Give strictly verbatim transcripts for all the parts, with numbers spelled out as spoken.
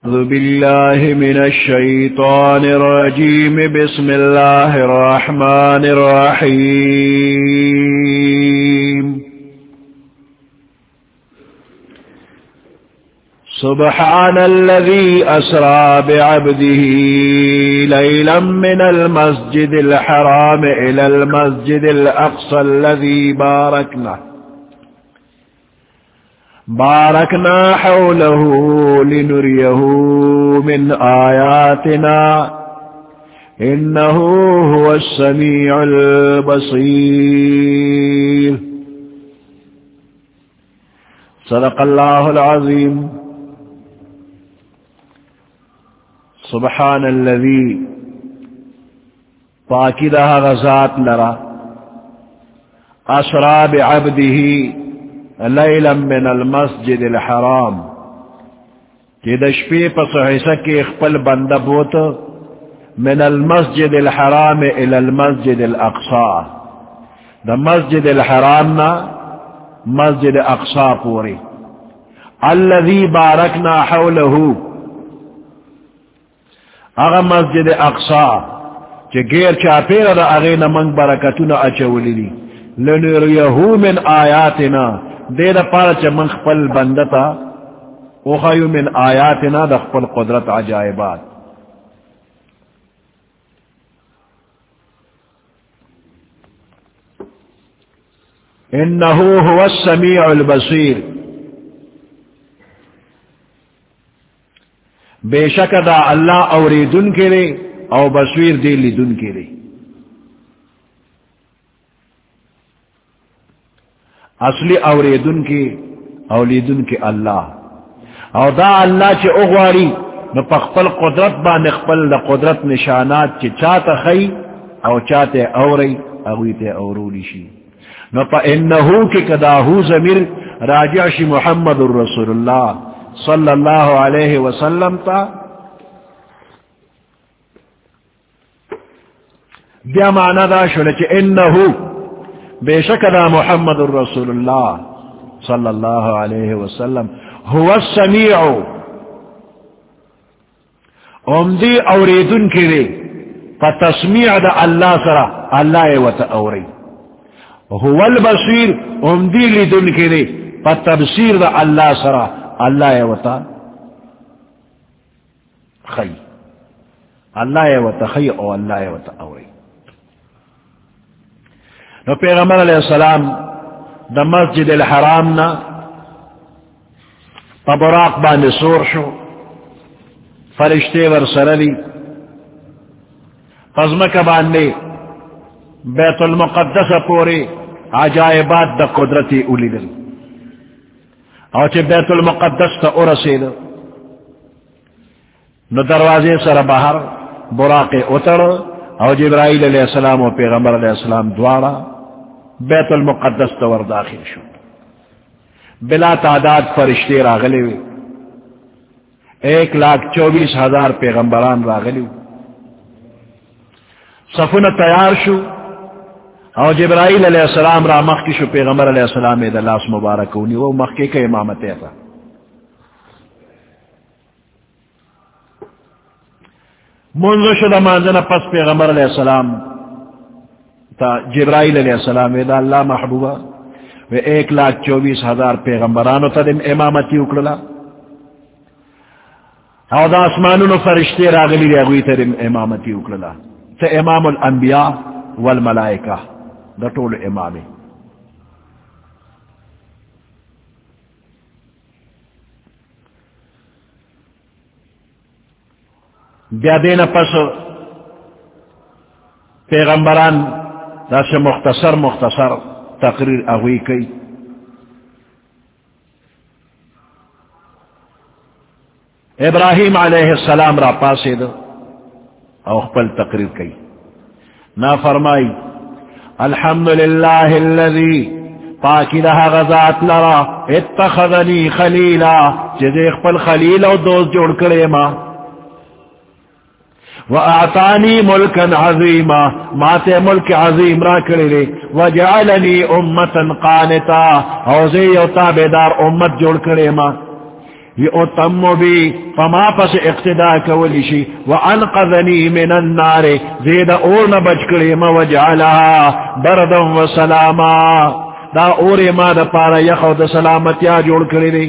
أعوذ بالله من الشيطان الرجيم بسم الله الرحمن الرحيم سبحان الذي أسرى بعبده ليلا من المسجد الحرام إلى المسجد الأقصى الذي باركنا باركنا حوله لنريه من آياتنا إنه هو السميع البصير صدق الله العظيم. سبحان الذي پاکیدہ غزات لرا اسرا بعبده لیلا من المسجد الحرام کہ دشپی پس حصہ کی اخپل بندہ بوت من المسجد الحرام الى المسجد الاقصى دا مسجد الحرام مسجد اقصى پوری الذي بارکنا حوله اغا مسجد اقصى کہ غیر چاپیر دا اغین منگ برکتنا اچولی لی لنریہو من آیاتنا دے دا پارا چا من خپل بندتا اخیو من آیاتنا دا خپل قدرت عجائبات. انہو هو السمیع البصیر بے شک دا اللہ اوریدن کے لئے او بصیر دے لیدن کے لئے. اصلی اوریدن کے اولیدن کے اللہ او دا اللہ چے اغواری نو پخپل قدرت با نخپل دا قدرت نشانات چے چاہتا خی او چاہتے اوری اغویتے اورولی شی نو پا انہو کے کداہو ضمیر راجع شی محمد الرسول اللہ صلی اللہ علیہ وسلم تا بیا معنی دا شلچ انہو بے شک دا محمد الرسول اللہ صلی اللہ علیہ وسلم هو السمیع امدی اوریدن کرے پا تسمیع دا اللہ سرا اللہ وطا اوری هو البصیر امدی لیدن کرے پا تبصیر دا اللہ سرا اللہ وطا خی اللہ وطا خی او اللہ وطا اوری. نو پیغمبر علیہ السلام دا مسجد الحرام نا پا براق باندے سور شو فرشتے ور سرلی پزمک باندے بیت المقدس پورے عجائبات دا قدرتی اولی دل او چے بیت المقدس تا ارسید نو دروازے سر باہر براق اتر او جبرائیل علیہ السلام و پیغمبر علیہ السلام دوارا بیت المقدس تور داخل شو بلا تعداد فرشتے راغلے ہوئے ایک لاکھ چوبیس ہزار پیغمبران راغلے ہوئے صفن تیار شو او جبرائیل علیہ السلام را مخی شو پیغمبر علیہ السلام دا لاس مبارکونی وہ مخی کا امامت ایتا منذ شدہ مانزنا پس پیغمبر علیہ السلام تا جبرائیل علیہ السلام دا اللہ محبوبہ و ایک لاکھ چوبیس ہزار پیغمبرانو تا دم امامتی اکڑلا او دا اسمانونو فرشتے راغلی ریاغوی تا دم امامتی اکڑلا تا امام الانبیاء والملائکہ دا طول امامی. بیا دینا پس پیغمبران دا سے مختصر مختصر تقریر اغوی کئی ابراہیم علیہ السلام را پاسے دا او خپل تقریر کئی نا فرمائی الحمدللہ الذی پاکی رہا غزات لرا اتخذنی خلیلا جدے خپل خلیل او دوست جوڑ کرے ما وَأَعْطَانِي مُلْكًا عَظِيمًا ماتے ملک عظیم را کرے وَجَعَلَنِي أُمَّةً قَانِتًا او زی او تابدار امت جوڑ کرے ما یؤتم بی فما پس اقتدا کولیشی وانقذنی من النار زید اورن بچکلی ما وجعلها بردا و سلاما دا اور ما دا پارا یخو دا سلامتیا جوڑ کری دی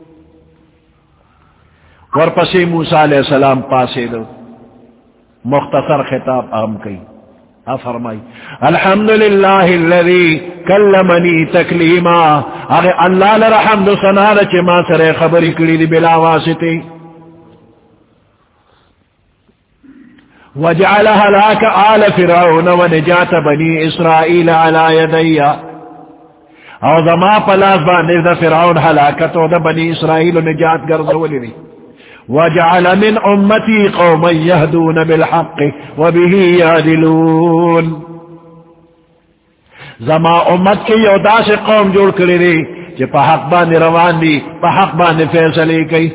ورپسی موسیٰ علیہ السلام پاسے دو مختصر خطاب عام کی فرمائی الحمدللہ الذی کلمنی تکلیما اگر اللہ لرحمد سنادا چی ما سر خبری کری دی بلا واسطی وجعل ہلاک آل فرعون و نجات بنی اسرائیل علی یدی او زما پلاس باندې دا فرعون ہلاکت و دا بنی اسرائیل و نجات گرزولی دی وجعل من امتی قوما يهدون بالحق وبه يعدلون زما امت کی یودا سے قوم جوڑ کری دی کہ پا حق بان روان دی پا حق بان فیصلے کی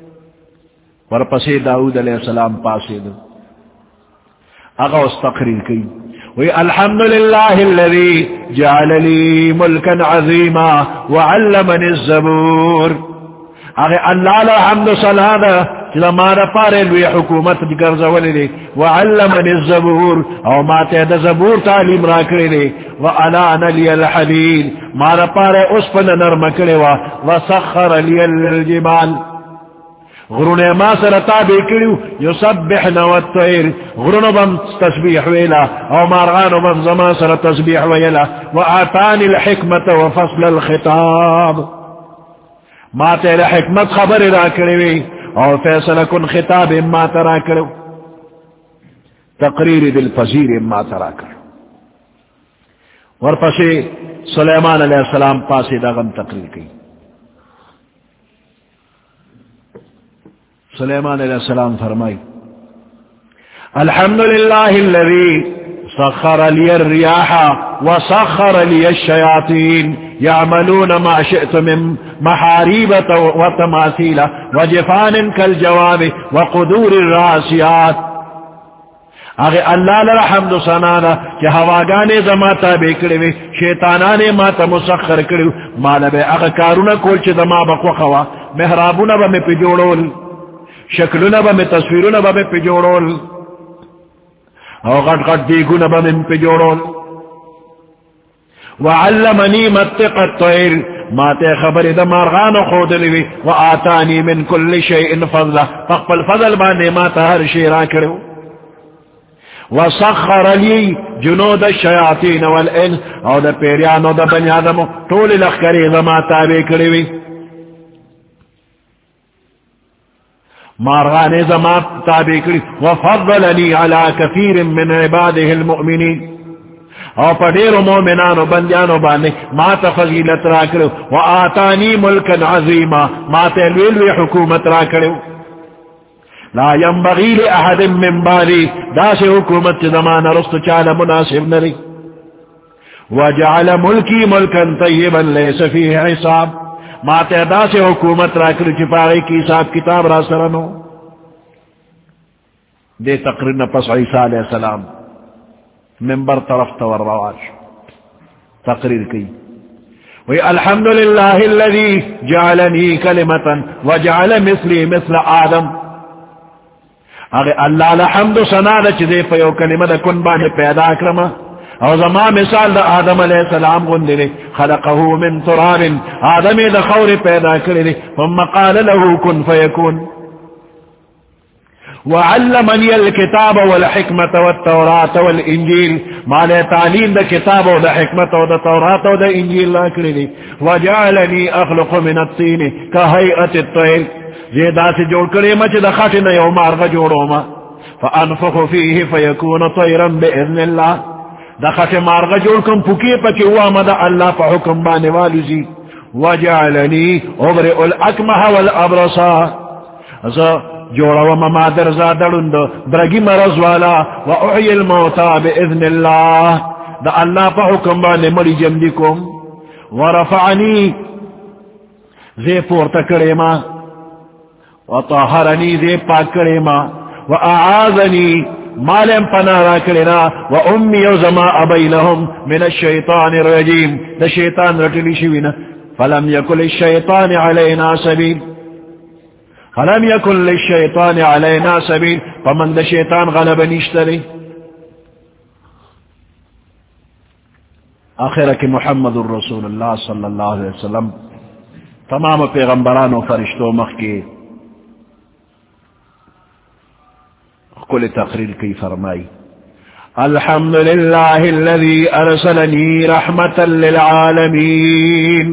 ورپسی داود علیہ السلام پاسی دو اگا اس تقریر کی وی الحمدللہ الذی جعل لی ملکا عظیما وعلمنی الزبور اگر اللہ الحمد صلاح لمارا پارے لوی حکومت گرزولی دی وعلمنی الزبور او ما تید زبور تعلیم را کری دی وعلان لی الحدید مارا پارے اس پن نرمکڑی وسخر لی الجبال غرون ما سر تابع کریو یسبحن والطیر غرون بم تسبیح ویلا او مارغان بم زمان سر تسبیح ویلا وآتانی الحکمت وفصل الخطاب ما تیرے حکمت خبر را کروی اور فیصلہ کن خطاب اما ترا کرو تقریر دل پذیر اما ترا کرو ورپسی سلیمان علیہ السلام پاسی داغم تقریر کی سلیمان علیہ السلام فرمائی الحمدللہ الذی سخر لی الریاح وسخر لی الشیاطین يعملون ما شئت من محاريب وتماثيل وجفان كالجواب وقدور الراسيات اگر اللہ لرحمد سنانا کہ ہواگانے زما تابع کروی شیطانانے ما تا مسخر کرو مالا بے اگر کارونا کول چھ دما بقوخوا محرابونا با میں پی جوڑول شکلونا با میں تصویرونا با میں پی جوڑول او غٹ غٹ دیگونا با میں پی جوڑول وعلمنی منطق الطیر ما تے خبر دا مارغان خود لوی وآتانی من کل شیء فضلا فقبل فضل بانے ما تا ہر شیرا کرو وسخر لی جنود الشیاطین والانس او دا پیریانو دا بنی آدمو طول لخکری دا ما تابع کروی مارغان دا ما تابع کروی وفضلنی علی کثیر من عباده المؤمنین او پا دیرو مومنانو بندیانو بانے ما تا فضیلت را کرو و آتانی ملکا عظیما ما تا الویلوی حکومت را کرو لا ينبغی لأحد من بعدی دا سے حکومت زمان رست چال مناسب نری وجعل ملکی ملکا طیبا لیس فیہ حساب ما تا دا سے حکومت را کرو چپاگی کی حساب کتاب را سرنو دے تقرین پس عیسیٰ علیہ السلام منبر طرف تور رواج تقریر کی وی الحمدللہ الذی جعلنی کلمتا وجعل مثلی مثل آدم اگر اللہ الحمد سنادا چیزے پیو کلمت کن بانے پیدا کرما او زمان مثال دا آدم علیہ السلام گندلے خلقہو من تراب آدمی دا خور پیدا کرلے ثم قال له کن فیکون وعلمني الكتاب والحكمة والتوراة والإنجيل ما لا تعليم دا كتاب ودا حكمة ودا توراة ودا إنجيل لا كرني وجعلني أخلق من الطين كهيئة الطير زيدا سجور كريمة دا خاتنا يوم أرغ جوروما فأنفخ فيه فيكون طيرا بإذن الله دا خاتنا أرغ جوركم فكيبا كواما دا الله فحكم باني والوزي وجعلني أبرئ الأكمه والأبرصا جوڑا و ممادر زادرند برگی مرض والا و احی الموتا باذن اللہ دا اللہ پا حکم بانے مری جمدکم و رفعنی زی پورتا کریما و طاہرنی زی پاک کریما و اعاذنی مالم پنارا کرنا و امی و زما بینہم من الشیطان الرجیم دا شیطان رٹلی شوینا فلم یکل الشیطان علینا سبیل فلم یکن للشیطان علینا سبیل فمن دا شیطان غلب نشتری. آخرہ کی محمد الرسول اللہ صلی اللہ علیہ وسلم تمام پیغمبران و فرشتوں مخ کے کل تقریر کی فرمائی الحمدللہ الذی ارسلنی رحمتا للعالمین.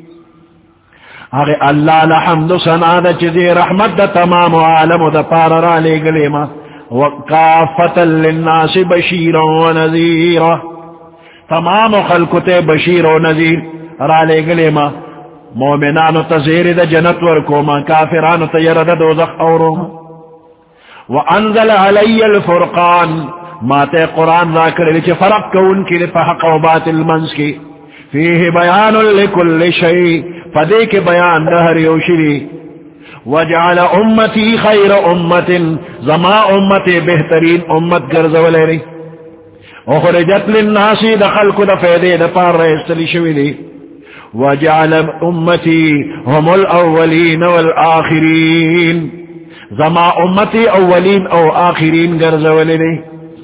اگر اللہ لحمد سنا دا چیزی رحمت دا تمام عالم دا پار را لے گلے ما وقافتا للناس بشیرا و نذیرا تمام خلقت بشیر و نذیر را لے گلے ما مومنان تزیر دا جنت ورکو ما کافران تیر دا دوزخ اورو ما وانزل علی الفرقان ما تے قرآن را کرے چھ فرق کون کی لپا حق و باطل منز کی فیہ بیان لکل شئی فدے کے بیان دہر یوشری وجعل امتی خیر امت زما امت بہترین امت گرزولے ری اخرجت للناس دخل کو دفیدے دپار رئیستلی شویلی وجعل امتی هم الاولین والآخرین زما امتی اولین او آخرین گرزولے ری.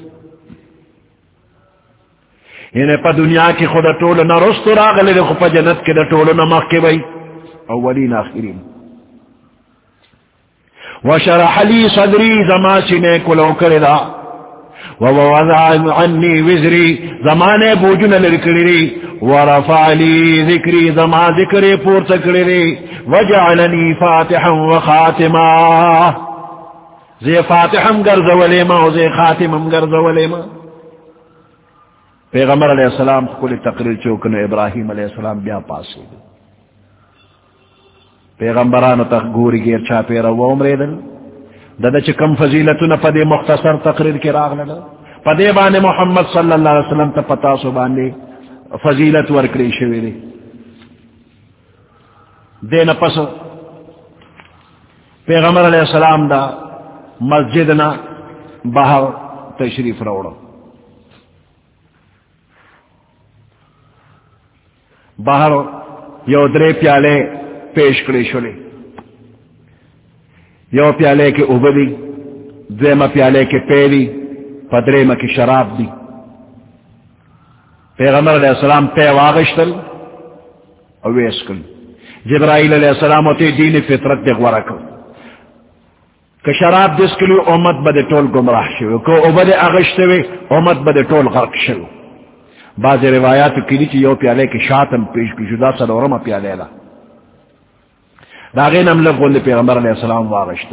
یعنی پا دنیا کی خود طول نہ رست راغلے دے خود پا جنت کی دا طول نہ مخ کے بھئی اولین آخرین. وشرح لی صدری زما سینے کلو کردا ووضع عنی وزری زمانے بوجن لرکلی ورفع لی ذکری زما ذکری پور تکلی وجعلنی فاتحا وخاتما زی فاتحم گرزولی ما زی خاتمم گرزولی ما. پیغمبر علیہ السلام کل تقریر چوکن ابراہیم علیہ السلام بیا پاسی پیغمبرانو تک گوری گیر چا پیرا و عمرے دل دادا چکم فضیلتنا پدے مختصر تقریر کی راغ لگا پدے بانے محمد صلی اللہ علیہ وسلم تا پتاسو بانے فضیلت ورکری شوی دی دین پس پیغمبر علیہ السلام دا مسجدنا باہر تشریف روڑا باہر یو درے پیالے پیش کری شلے یو پیالے کے ابدی دویمہ پیالے کے پیری پدریمہ کی شراب دی. پیغمبر علیہ السلام پے واغشتل اویسکل جبرائیل علیہ السلام ہوتے دین فطرت دے غورکل کہ شراب دس کلیو امت بدے ٹول گمراہ شو کو ابد اغشتوے امت بدے ٹول غرق شو. بعض روایات کی چی یو پیالے کی شاتم پیش کی جدا سلورم پیالے لا داغین ہم لگ غند پیغمبر علیہ السلام واغشتل.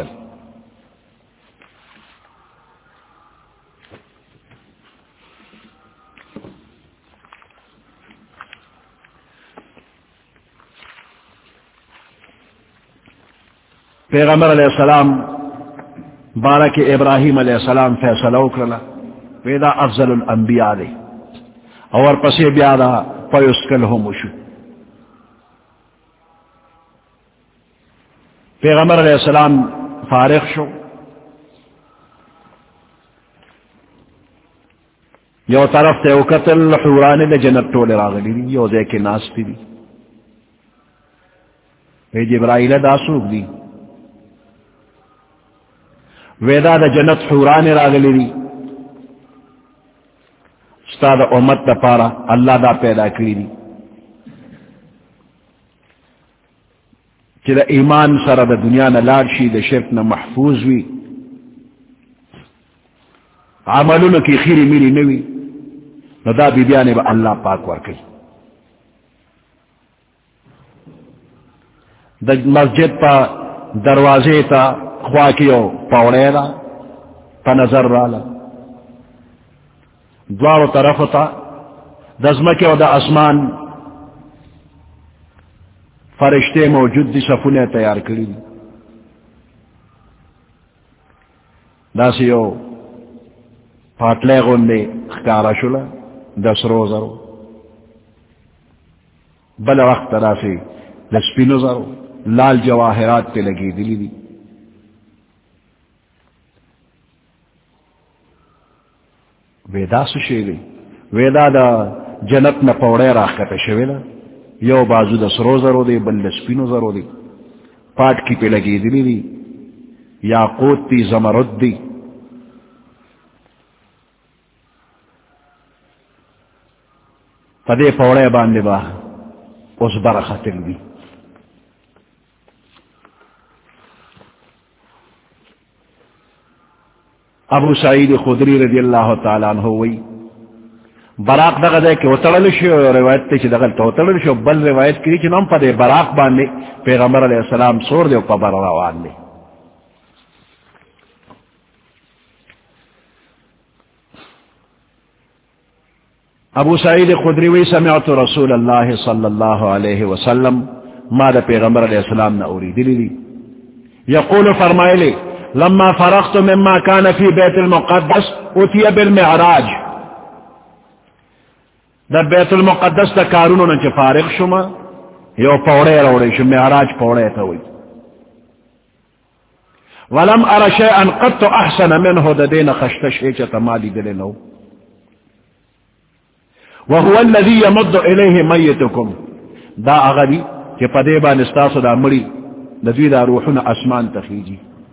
پیغمبر علیہ السلام بارک ابراہیم علیہ السلام فیصلہ کرلا ویدا افضل الانبیاء دے اور پسی بیادا پیسکل ہو مشو. پیغمبر علیہ السلام فارغ شو یو طرف تے وقتل حورانے دے جنت ٹولے راغلی دی یو دے کے ناستی دی اے جبرائیل دا سوک دی ویدا دا جنت حورانے راغلی دی ستا دا امت دا پارا اللہ دا پیدا کری دی کہ دا ایمان سر دا دنیا نا لارشی دا شرک نا محفوظ وی عملون کی خیری میری نوی نو دا بی بیانے با اللہ پاک ورکی. دا مسجد پا دروازے تا خواکیو پاوڑے دا پا نظر رالا دوارو طرف تا دزمکیو دا اسمان فرشتے موجود دی صفونے تیار کری دی دا سیو پاتلے گوندے خکارا شلا دس روزرو بل وقت دا سی دسپینو زرو لال جواہرات تے لگی دلی دی. ویدا سشی دی ویدا دا جنت نا پوڑے راکتا شویلا یو بازو دا سرو زرو دی بل دسپینو زرو دی پاٹ کی پہ لگی دلی دی یاقوت دی، زمرد دی. پدے پوڑے باندے با اس برختل دی. ابو سعید خدری رضی اللہ تعالیٰ عنہ وی براق دغه دے کہ وتړل شو، روایت تے چھ دغل تو وتړل شو. بل روایت کری چھ نام پدے براق باندے پیغمبر علیہ السلام سور دے او بر روان دے. ابو سعید خدری وی سمعت رسول اللہ صلی اللہ علیہ وسلم ما دا پیغمبر علیہ السلام نوری دلی دی یقول فرمائے لے لما فرغت مما كان في بيت المقدس اتي بالمعراج. دا بیت المقدس دا کارونو نچ فارغ شما یو پوڑے روڑے شو، معراج پوڑے توی. ولم ار شيئا قط احسن منه دا دین خشت شیچ تمالی دلے نو. وهو الذي يمد اليه ميتكم دا اغدی کہ پدیبا نستاسو دا مری ندوی دا روحنا اسمان تخیجی.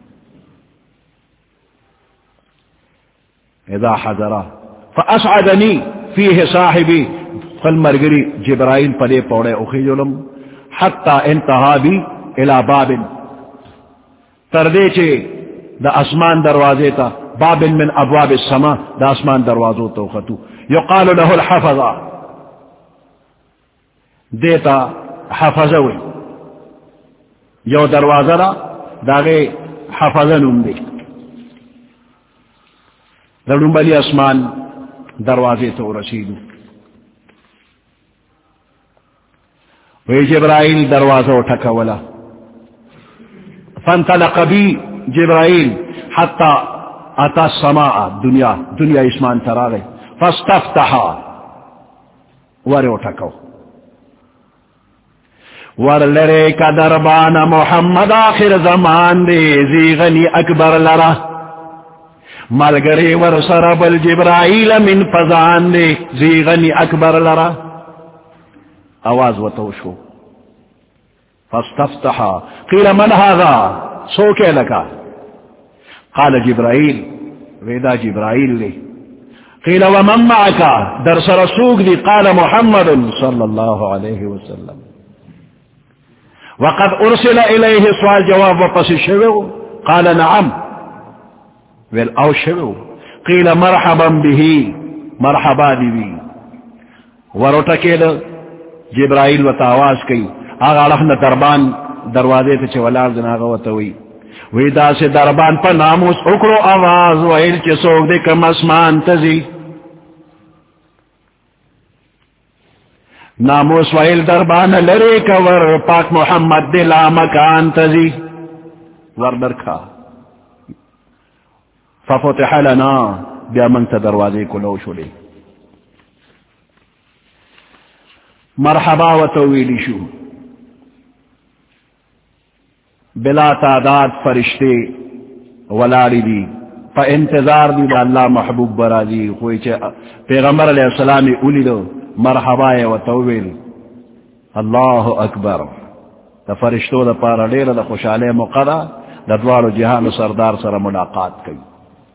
اذا حضرا فاسعدنی فیہ صاحبی فالمرگری جبرائیل پدے پوڑے اخیجلم حتی انتہا بی الى باب تردے چے دا اسمان دروازے تا باب من ابواب السماء دا اسمان دروازو تو خطو یقال له الحفظہ دیتا حفظوی یو دروازہ را داغے حفظنم دے درون بلی اسمان دروازے تو رسیدو. وی جبرائیل دروازہ اٹھکا ولا فانطلق بی جبرائیل حتی اتا السماء دنیا دنیا اسمان تراغے فاستفتحا ور اٹھکو ور لرے کا دربان محمد آخر زمان دے زیغنی اکبر لرا ملگرے ور سرب الجبرائیل من فضان دے زیغنی اکبر لرا آواز وتوشو فاستفتحا قیل من هذا سوکے لکا قال جبرائیل ویدا جبرائیل لے قیل ومن معکا در سر سوک دی قال محمد صلی اللہ علیہ وسلم وقد ارسل الیہ سوال جواب وپس شویو قال نعم ویل او شویو قیل مرحبا به مرحبا دی بی ورٹکے دا جبرائیل و تاواز کئی آغا رحنا دربان دروازے تے چولار دناغا وطوئی ویدا سے دربان پر ناموس اکرو آواز ویل چے سوک دے کم اسمان تزی ناموس ویل دربان لرے کور پاک محمد دلا مکان تزی وردر کھا ففتح لنا بیا منت دروازے کو لو شلے مرحبا و تویلی شو بلا تعداد فرشتے ولاری دی پا انتظار دی دا اللہ محبوب برا دی خوئی چے پیغمبر علیہ السلام اولی دو مرحبا و تویل اللہ اکبر دا فرشتو دا پارا لیر دا خوشالے مقدا دا دوار جہان سردار سر ملاقات کی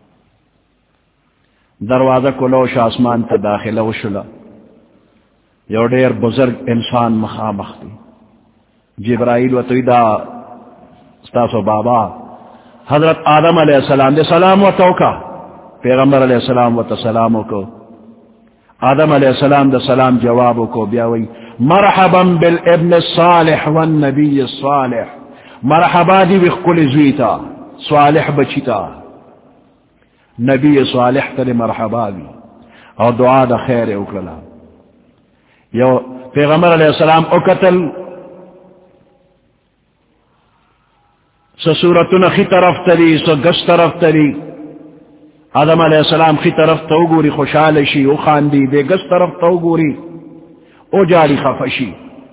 دروازہ کو لوش آسمان تا داخل وشلا یو دیر بزرگ انسان مخامخ دی جبرائیل و تویدہ ستاسو بابا حضرت آدم علیہ السلام دے سلام و توکا پیغمبر علیہ السلام و تسلامو کو آدم علیہ السلام دے سلام جوابو کو بیاوی مرحبا بالابن الصالح والنبی الصالح مرحبا دی بخکل زویتا صالح بچیتا نبی صالح تل مرحبا دی اور دعا دا خیر اکرلا یو پیغمبر علیہ السلام اکتل سو صورتنا خی طرف تلی سو گس طرف تلی آدم علیہ السلام خی طرف تو گوری خوشحالشی او خاندی دے گس طرف تو گوری او جاری خفشی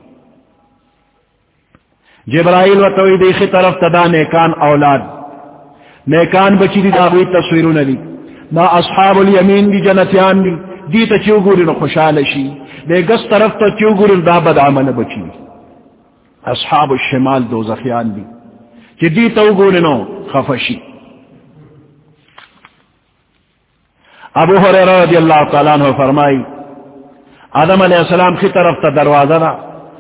جبرائیل و توی دے خی طرف تدا نیکان اولاد نیکان بچی دی داغوی تصویرون لی نا اصحاب الیمین دی جنتیان دی دی تا چیو گوری نو خوشحالشی دے گس طرف تا چیو گوری دا بد عمل بچی اصحاب الشمال دو زخیان دی چی دی تو گولنو خفشی. ابو ہریرہ رضی اللہ تعالیٰ عنہ فرمائی آدم علیہ السلام کی طرف تا دروازہ دا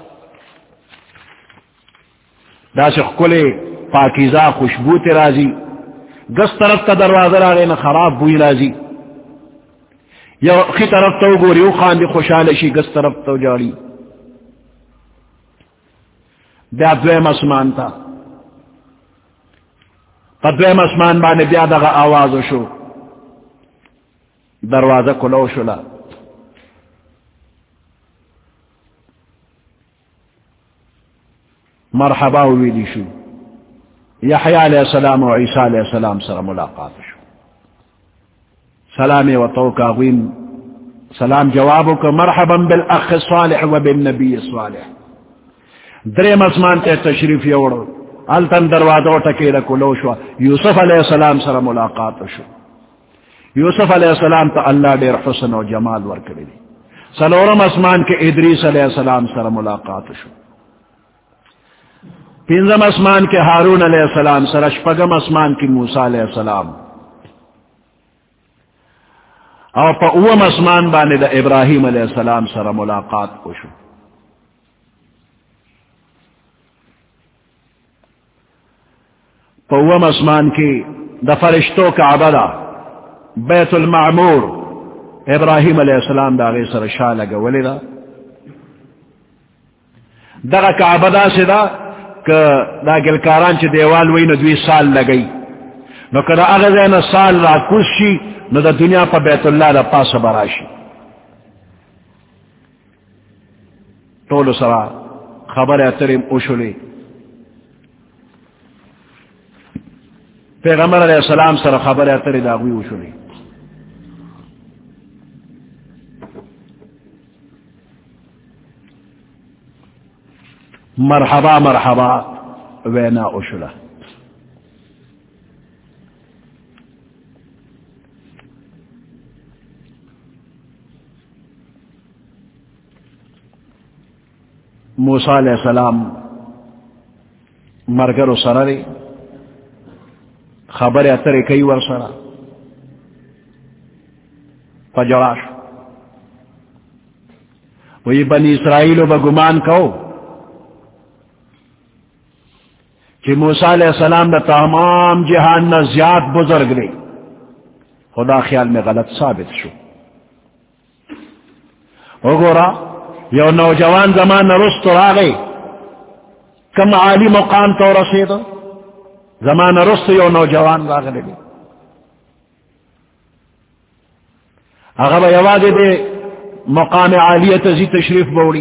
دا سے کلے پاکیزہ خوشبو تے رازی، گس طرف تا دروازہ را غین خراب بوئی رازی، یا خی طرف تا گوری او خاندی خوشحالشی، گس طرف تا جاڑی. بیا دویم اسمان تا پا دویم اسمان بانے بیا دغا آوازو شو، دروازہ کلو شلا. مرحبا ویلی شو، یحییٰ علیہ السلام و عیسیٰ علیہ السلام سر ملاقات شو. سلام و توقع غیم سلام جوابو کا مرحبا بالاخ الصالح و بالنبی الصالح. دریم اسمان تے تشریف یوڑو، التن دروازہ ٹکیلا کلو شو، یوسف علیہ السلام سر ملاقات شو. یوسف علیہ السلام تا اللہ دیر حسن و جمال ورکڑی دی. سلورم اسمان کے ادریس علیہ السلام سر ملاقات شو. پنزم اسمان کے ہارون علیہ السلام سر، اشپگم اسمان کی موسیٰ علیہ السلام، اور پا اوم اسمان بانے دا ابراہیم علیہ السلام سر ملاقات کو شو. پا اوم اسمان کی دا فرشتوں کا عبدہ بیت المعمور ابراہیم علیہ السلام دا غی سر شاہ لگا ولی دا دا کا عبدہ سے دا کہ دا گلکاران چی دیوال وی ندوی سال لگئی، نو کہ دا اغزین سال را کشی نو دا دنیا پا بیت اللہ دا پاس براشی. طول سرا خبر اتریم اوشلی پیغمبر علیہ السلام سر خبر اتری داغوی اوشلی. مرحبا مرحبا وینا اوشلا. موسیٰ علیہ السلام مرگر و سرری خبر اتر کئی ور سرا پجڑاش وہی بنی اسرائیل و بگمان کہو کہ موسیٰ علیہ السلام دا تمام جہان نہ زیاد بزرگ رہی، خدا خیال میں غلط ثابت شو. ہو گورا یو نوجوان زمان رست راغے کم عالی مقام تو رسید زمان رست یو نوجوان راغلے گے اگر یواز دے مقام عالیت زی تشریف بوڑی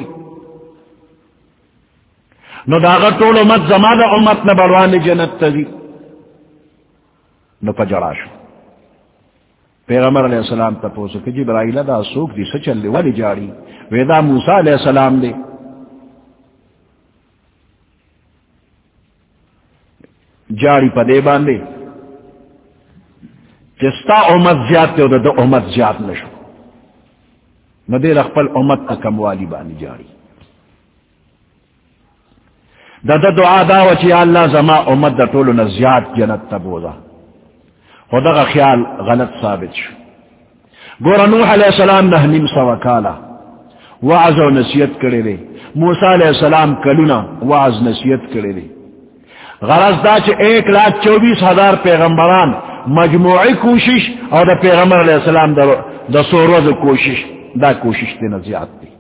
نو داغا طول امت زمان امت نہ بڑوان جنت تزی نو پجڑاشو. پیغمبر علیہ السلام تا پوسو کہ جبرائیل دا سوک دی سچل دی ولی جاڑی ویدا موسیٰ علیہ السلام دے. جاڑی پا دے باندے جستا امت زیاد تے و دا امت زیاد نشو نو دے رخپل امت تا کموالی بانی جاڑی. دا دا دعا دا وچی اللہ زما امت دا طولو نزیاد جنت تا بوزا، خدا کا خیال غلط ثابت شو. گورا نوح علیہ السلام نہ نیم سوا کالا وعظ و نصیحت کرے دے، موسیٰ علیہ السلام کلونا وعظ نصیحت کرے دے. غرض دا چ ایک لاکھ چوبیس ہزار پیغمبران مجموعی کوشش اور دا پیغمبر علیہ السلام دا, دا سو روز کوشش دا کوشش دینا زیاد دی.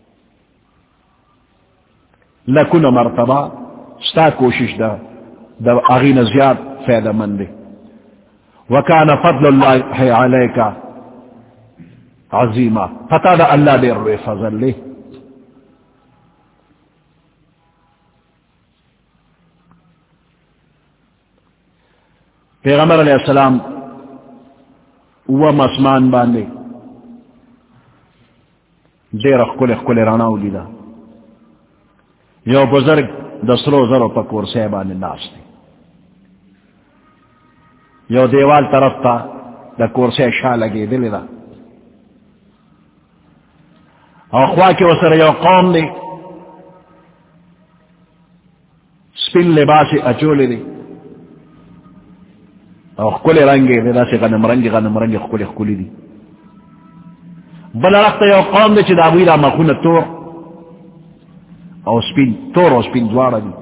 لکن مرتبہ ستا کوشش دا دا اغین زیاد فیدہ مند دی. وکان فضل اللہ علیکا عظیمہ، پتہ دا اللہ دے روے فضل لے. پیغمبر علیہ السلام وم اسمان باندے دیر اخکل اخکل راناو لیدا، یو بزرگ دسرو زرو پا کورسے باندے ناس دے، یو دیوال طرف تا دا کورسے شاہ لگے دے لیدا، اور خواہ کے وسر یو قوم دے سپن لباس اچولے دے او خکل رنگی دی دا سی غنم رنگی غنم رنگی خکل خکلی دی بلا رخت یو قوم دی چی دا بوی دا مخون تور او سپین تور او سپین دوارا دی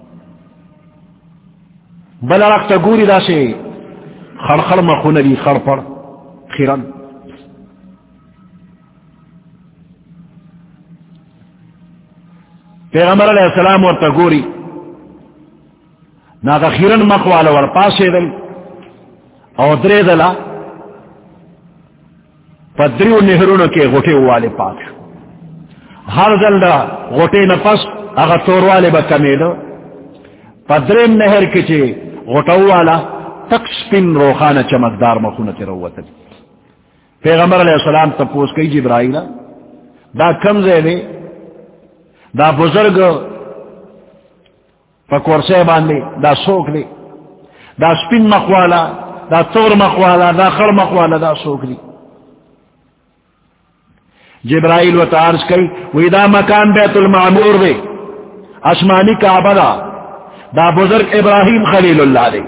بلا رخت گوری دا سی خرخر مخون دی خرپر خیرن پیغمبر علیہ السلام ورطا گوری ناغا خیرن مخوالا ورپاسی دل او درے دلا پا دریو نہرونو کے غٹے والے پاک ہر دل دا غٹے نفس اگا تور والے با کمی دو پا درین نہر کچے غٹو والا تک سپن روخانہ چمکدار مخونت روتا دی پیغمبر علیہ السلام تا پوس کئی جبرائیل دا کم زیدے دا بزرگ پا کورسے باندے دا سوک دے دا سپن مخوالا دا تور مخوالا دا خر مخوالا دا سوک دی جبرائیل و تعارض کئی وی دا مکان بیت المعمور دے آسمانی کعبہ دا دا بزرگ ابراہیم خلیل اللہ دے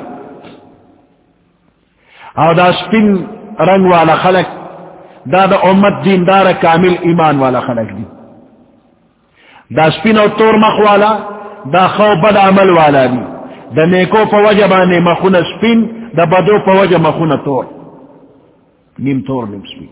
او دا سپن رنگ والا خلق دا دا امت دیندار کامل ایمان والا خلق دی دا سپین او تور مخوالا دا خو بد عمل والا دی دا نیکو پا وجہ بانے مخون سپین دا بدو پا وجہ مخون تور نیم تور نیم سپین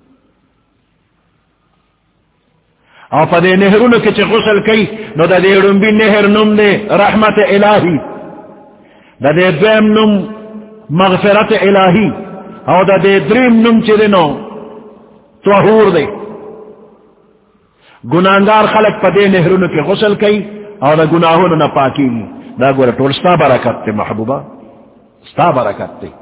او پا دے نہرونو کچھ غسل کئی نو دا دے رنبی نہر نم دے رحمت الہی دا دے دویم نم مغفرت الہی او دا دے دریم نم چی نو طہور دے گناہگار خلق پا دے نہرونو کے غسل کئی او دا گناہونو نا پاکی گی دا گورا طول ستا برکت تے محبوبہ ستا برکت تے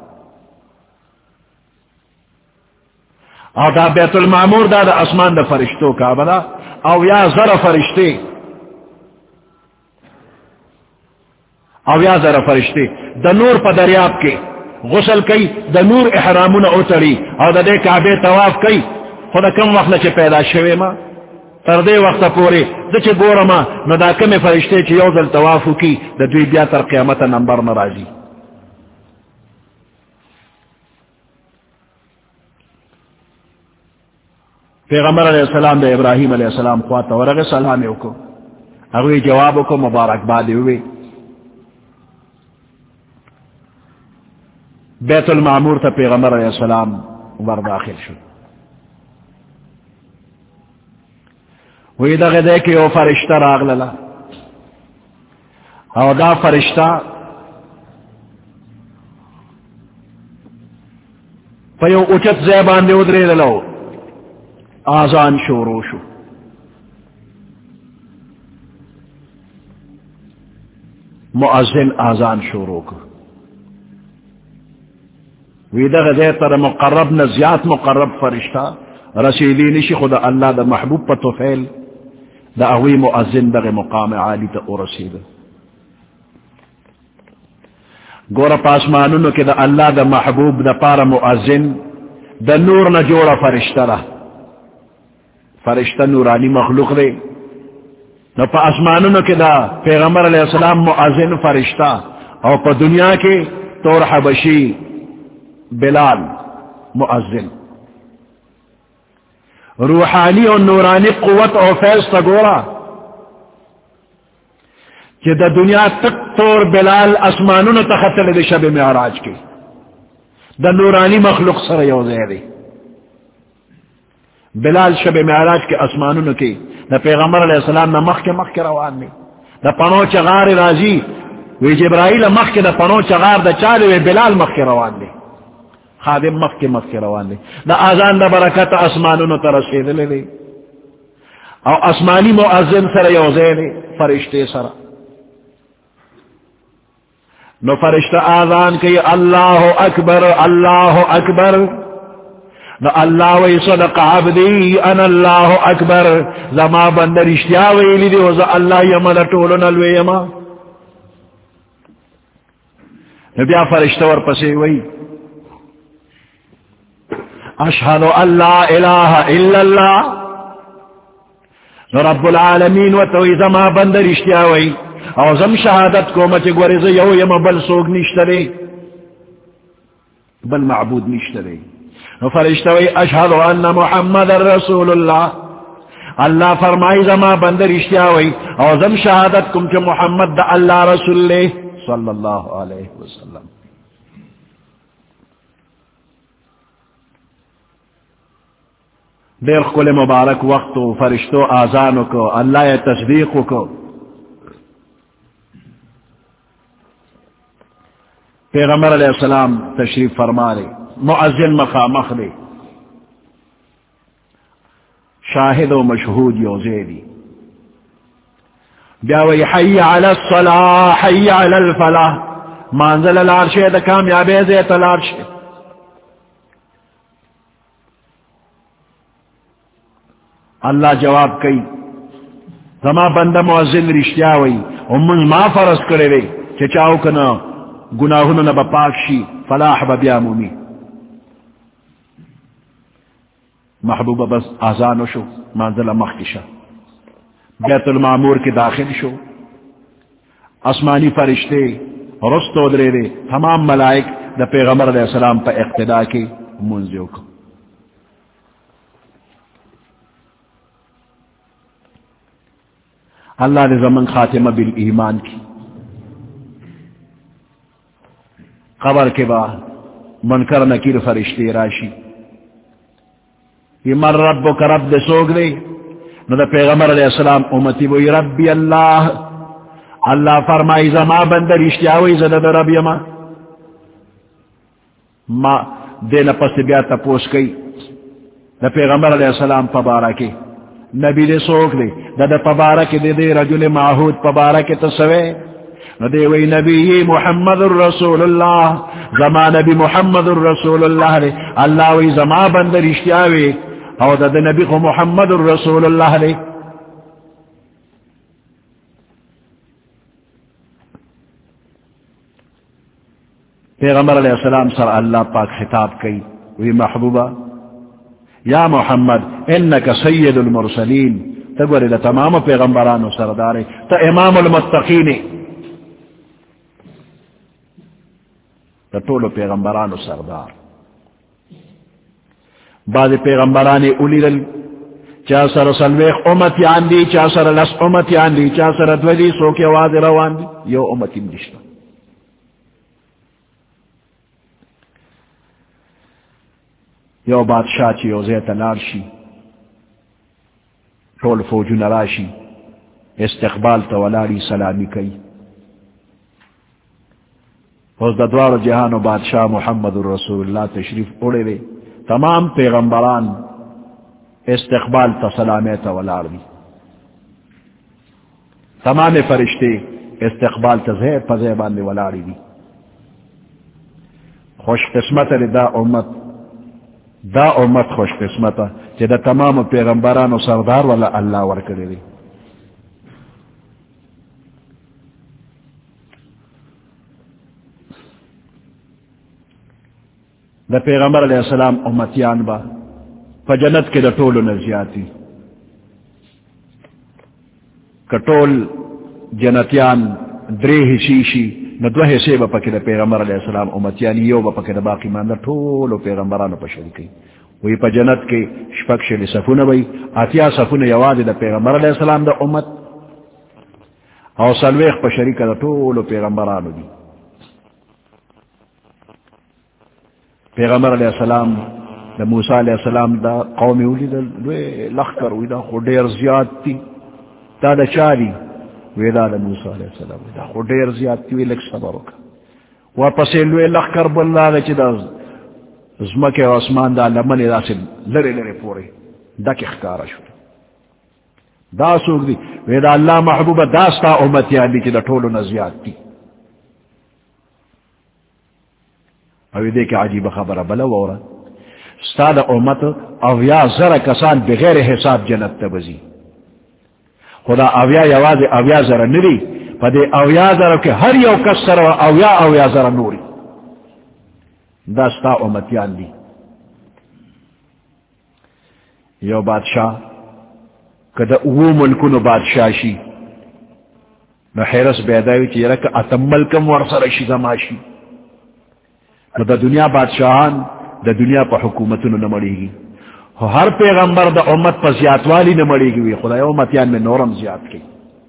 او دا بیت المعمور دا دا اسمان دا فرشتو کا بلا او یا ذر فرشتے او یا ذر فرشتے دا نور پا دریاب کے غسل کئی دا نور احرامون اتری او دا دے کعبے تواف کئی خدا کم وقت چے پیدا شوے ما تر دے وقت پورے دا چے گورما نو دا کم فرشتے چے یوزل توافو کی دا دوی بیا تر قیامت نمبر نرازی پیغمبر علیہ السلام دے ابراہیم علیہ السلام خواتا ورغ سلامی کو اگوی جوابو کو مبارک بادی ہوئے بیت المعمور تا پیغمبر علیہ السلام ور داخل شد وی دا غدے کہ او فرشتہ راغ للا او دا فرشتہ پیو اچت زیبان دے ادرے للو آزان شورو شو مؤذن آزان شورو کو ویدہ غدے تر مقرب نزیات مقرب فرشتہ رسیلی نشی خدا اللہ دا محبوب پا توفیل دا اغوی مؤذن دا مقام عالی تا او رسید گورا پاسمانونو کہ دا اللہ دا محبوب دا پارا مؤذن دا نور نجوڑا فرشتہ رہ فرشتہ نورانی مخلوق دے نو پا اسمانونو کے دا پیغمبر علیہ السلام مؤذن فرشتہ اور پا دنیا کے طور حبشی بلال مؤذن روحانی اور نورانی قوت اور فیض تا گورا کہ دا دنیا تک طور بلال اسمانونو تخطل دے شب معراج کے دا نورانی مخلوق سر یوزے دے بلال شب معراج کے اسمانونو کی دا پیغمبر علیہ السلام نا مخ کے مخ کے روان نے دا پنو چغار راضی وی جبرائیل مخ کے دا پنو چغار دا چالے وی بلال مخ کے روان نے خادم مخ کے مخ کے روان نے دا آزان دا برکت اسمانونو ترسید لے لے او اسمانی مؤذن سر یوزے لے فرشتے سر نو فرشتہ آزان کی اللہ اکبر اللہ اکبر نو اللہ وی صدق عبدی انا اللہ اکبر زما بندر اشتیا ویلی دی وزا اللہ یمن طولن الوی یما نو بیا فرشتہ ور پسے وی اشہد ان لا الہ الا اللہ نو رب العالمین و توی زما بندر اشتیا وی او زم شہادت کو مچ گوری زا یو یما بل سوگ نشترے بل معبود نشترے. فرشتوی اشہد ان محمد رسول اللہ. اللہ فرمائی زما بندر اشتیاوی او زم شہادت کم چا محمد دا اللہ رسول لے صلی اللہ علیہ وسلم. دیر کل مبارک وقتو فرشتو آزانو کو اللہ تصدیقو کو. پیغمبر علیہ السلام تشریف فرما لے, مؤذن مخامخ لے, شاہد و مشہود یوزیدی بیاوی حی علی الصلاح حی علی الفلاح. مانزل الارشے دا کامیابی زیت الارشے. اللہ جواب کئی زما بندہ مؤذن رشتیاوی امن ما فرض کرے وی چچاو کنا گناہن نبا پاک شی فلاح ببیامومی. محبوبہ بس آزانو شو منزل مخکشا بیت المعمور کے داخل شو. آسمانی فرشتے رستو درے دے تمام ملائک دا پیغمبر علیہ السلام پا اقتدا کے منزیو کو. اللہ نے زمن خاتمہ بالایمان کی. قبر کے بعد منکر نکیر فرشتے راشی یہ من ربک رب دے سوگ دے نو دا پیغمبر علیہ السلام امتی بوئی ربی اللہ. اللہ فرمائی زما بندر اشتیاوی زدہ دا رب یما ما دے نپس بیا تپوس کئی دا پیغمبر علیہ السلام پبارکی نبی دے سوگ دے دا دا پبارکی دے دے رجل معہود پبارکی تصوے نو دے وی نبی محمد الرسول اللہ. زما نبی محمد الرسول اللہ دے. اللہ وی زما بندر اشتیاوی او دا, دا نبی کو محمد الرسول اللہ دے. پیغمبر علیہ السلام سر اللہ پاک خطاب کی وی محبوبہ یا محمد انکا سید المرسلین. تگوری دا تمام پیغمبرانو سردارے تا امام المتقین دا طول پیغمبرانو سردار. بعض پیغمبرانی اولی دل چا سر سلویخ امتی آندی چا سر لس امتی آندی چا سر دولی سوکی آواز روان دی یو امتی مدشتا. یو بادشاہ چی یو زیت لارشی طول فوجو نراشی استقبال تولاری سلامی کئی. اس دا دوار جہان و بادشاہ محمد الرسول اللہ تشریف اڑے وے تمام پیغمبران استقبال تا سلامیت والار دی. تمام فرشتے استقبال تا زہر پا زیبان دی والاری دی. خوش قسمت دا امت دا امت خوش قسمت چی دا تمام پیغمبران و سردار والا اللہ ورکڑی دی. دا پیغمبر علیہ السلام امتیان با پا جنت کے دا طول نزیاتی کٹول جنتیان درے حصیشی ندوہ حصے با پاکی دا پیغمبر علیہ السلام امتیان یو با پاکی دا باقی ماندر طول پیغمبرانو پا شرکی وی پا جنت کے شپک شلی صفون بای آتیا صفون یواد دا پیغمبر علیہ السلام دا امت او سلویخ پا شریک دا طول پیغمبرانو دی. پیغمبر علیہ السلام دا موسیٰ علیہ السلام دا قومی اولی دا لوے لخ کر وی دا خودیر زیاد تی تا دا چالی وی دا دا موسیٰ علیہ السلام وی دا خودیر زیاد تی وی لک صبر وکا واپسی لوے لخ کر بلا دا چی دا زمک و اسمان دا لمن دا سے لرے لرے پورے دا کی خکارا شو دا سوک دی وی دا اللہ محبوب داستا امتی آلی چی دا ٹولو نزیاد تی. اوی دے کہ عجیب خبر بلا وورا استاد امت اویا زر کسان بغیر حساب جنت تبزی. خدا اویا یواز اویا زر نری پدے اویا زر کے ہر یو کس سر اویا اویا زر نوری دا ستا امتیان دی. یو بادشاہ کدا او ملکونو بادشاہ شی نو حیرس بیداوی چی رک اتم ملکم ورسر شی زماشی دا دنیا بادشاہان دا دنیا پا حکومتوں نہ مڑے گی. ہر پیغمبر دا امت پا زیادت والی نہ مڑے گی. خدا امتیان میں نورم زیاد کی.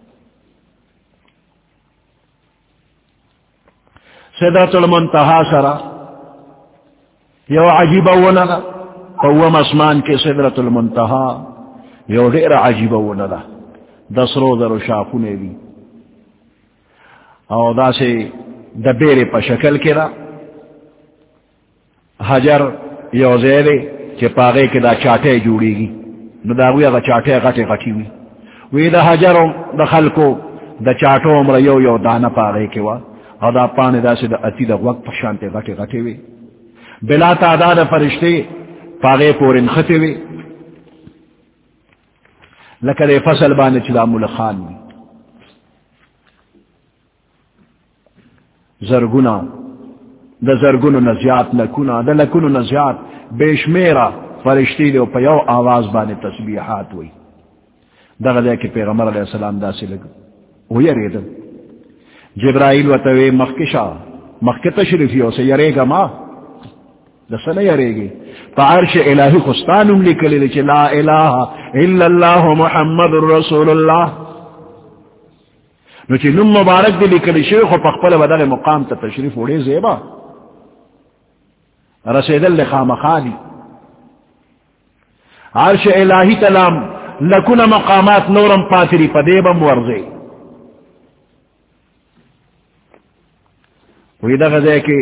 سدرۃ المنتہا سرا یو عجیب ونلا قوم اسمان کے سدرۃ المنتہا یو دیر عجیب ونلا دس روز رو شاخونے دی او دا سے دبیر پا شکل کرا حجر یو زیرے کہ پاگے کے دا چاٹے جوڑی گی نو دا گویا دا چاٹے غٹے غٹی ہوئی وی دا حجر دا خلقو دا چاٹو عمر یو یو دانا پاگے کے وا او دا پانے دا سے دا اتی دا وقت پشانتے غٹے غٹے ہوئی بلا تعداد فرشتے پاگے پورن خطے ہوئی لکہ دے فصل بانے چلا ملخان میں زرگنا دا زرگنو نزیات لکنا دا لکنو نزیات بیشمیرا فرشتی دے پیو آواز بانے تسبیحات ہوئی دا غدے کہ پیغمبر علیہ السلام دا سے لگ وہ یرید جبرائیل و توی مخکشا مخک تشریفی ہو سے یرے گا ما دا سن یرے گی پا عرش الہی خستانم لکلی لچے لا الہ الا اللہ محمد رسول اللہ نو چی نم مبارک دی لکلی شیخ و پخپل بدل مقام تا تشریف وڑے زیبا رسید اللخام خالی عرش الہی تلام لکن مقامات نورم پاتری پدیبم ورزے وی دا غزے کہ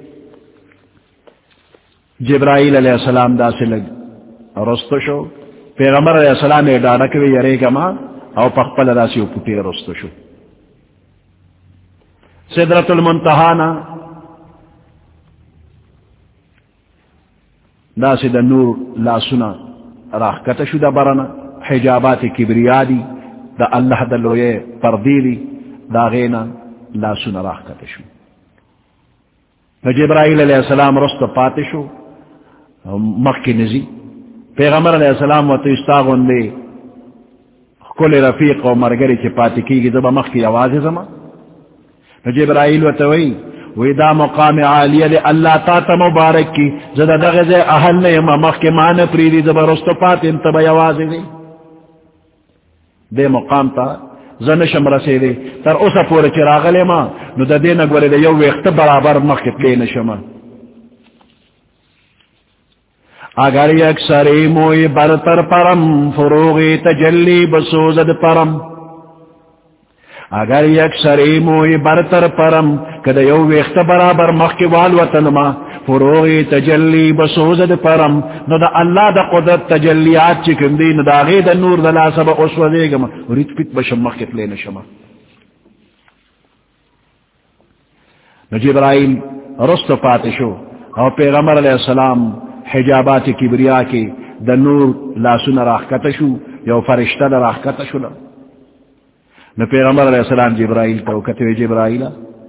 جبرائیل علیہ السلام دا سے لگ رستو شو پیغمبر علیہ السلام ڈاڑکوی یرے گما او پخپل دا سی پوٹی رستو شو سدرۃ المنتہانا دا سے دا نور لا سنا راہ کتشو دا برنا حجابات کبریادی دا اللہ دا لوئے پردیلی دا غینا لا سنا راہ کتشو جبرائیل علیہ السلام رست پاتشو مکی نزی پیغمبر علیہ السلام و تو استاغن دے کل رفیق و مرگری چی پاتی کی گی دبا مکی آواز زمان جبرائیل و توئی وی دا مقام عالیہ دے اللہ تا تا مبارک کی زدہ دغز اہل نیم مخ کے معنی پریدی زبرست پات انتبا یوازی دے دے مقام تا زنشم رسے دے تر اسا پورا چراغ لے ما نو دا دے نگولی دے یو ویخت برابر مخ کے پلے نشما اگر یک سری موی برتر پرم فروغی تجلی بسوزد پرم اگر یک سری موی برتر پرم کدا یو ویخت برابر مخ وال وطن ما فروغی تجلی بسوزد پرم نو دا اللہ دا قدرت تجلیات چکم دی نو دا غید نور دا لا سبا اسو دے گا ریت پیت بشم مخ کت لین شما نو جبرائیل رست پاتشو او پیغمبر علیہ السلام حجابات کبریا کے دا نور لا سن راہ کتشو یو فرشتہ دا راہ کتشو لا نو پیغمبر علیہ السلام جبرائیل تو کتوی جبرائیل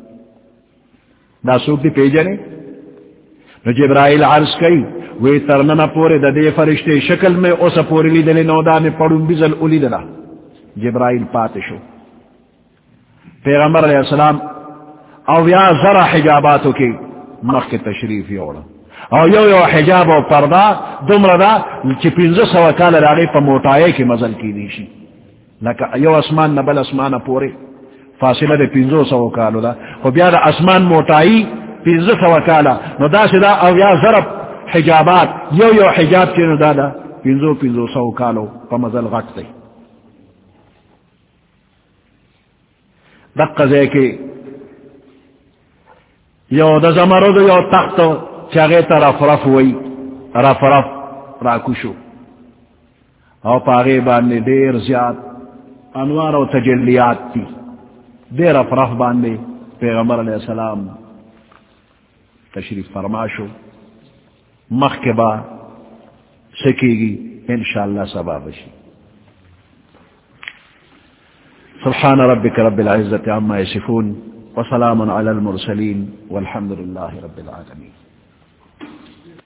دا سوک دی پیجنے نو جبرائیل عرض کئی وی ترننا پورے دا دے فرشتے شکل میں اوسا پوری لی دلی نودا میں پڑھن بزل اولی دلا جبرائیل پاتشو پیغمبر علیہ السلام او یا ذرا حجاباتو کی مخ کے تشریف یوڑا او یو یو حجاب و پردہ دمرا دا چی پینزو سوا کال راگی پا موٹائے کی مزل کی دیشی لکا یو اسمان نبل اسمان پورے فاصلہ دے پینزو سوا کالو دا خو بیا دا اسمان موٹائی پینزو سوا کالا نو دا سی دا او یا ضرب حجابات یو یو حجاب چی نو دا دا پینزو پینزو سوا کالو پا مزل غٹ دی دقا زے کے یو دا زمرو دا یو تخت چاگے تا رف رف وی رف رف راکوشو او پاگے باندے دیر زیاد انوار و تجلیات تی دیر رف رف باندے پیغمبر علیہ السلام تشریف فرماشو مخ کے با سکی گی انشاءاللہ سباب شی سبحان ربك رب العزة عما يصفون وسلام على المرسلين والحمد لله رب العالمين.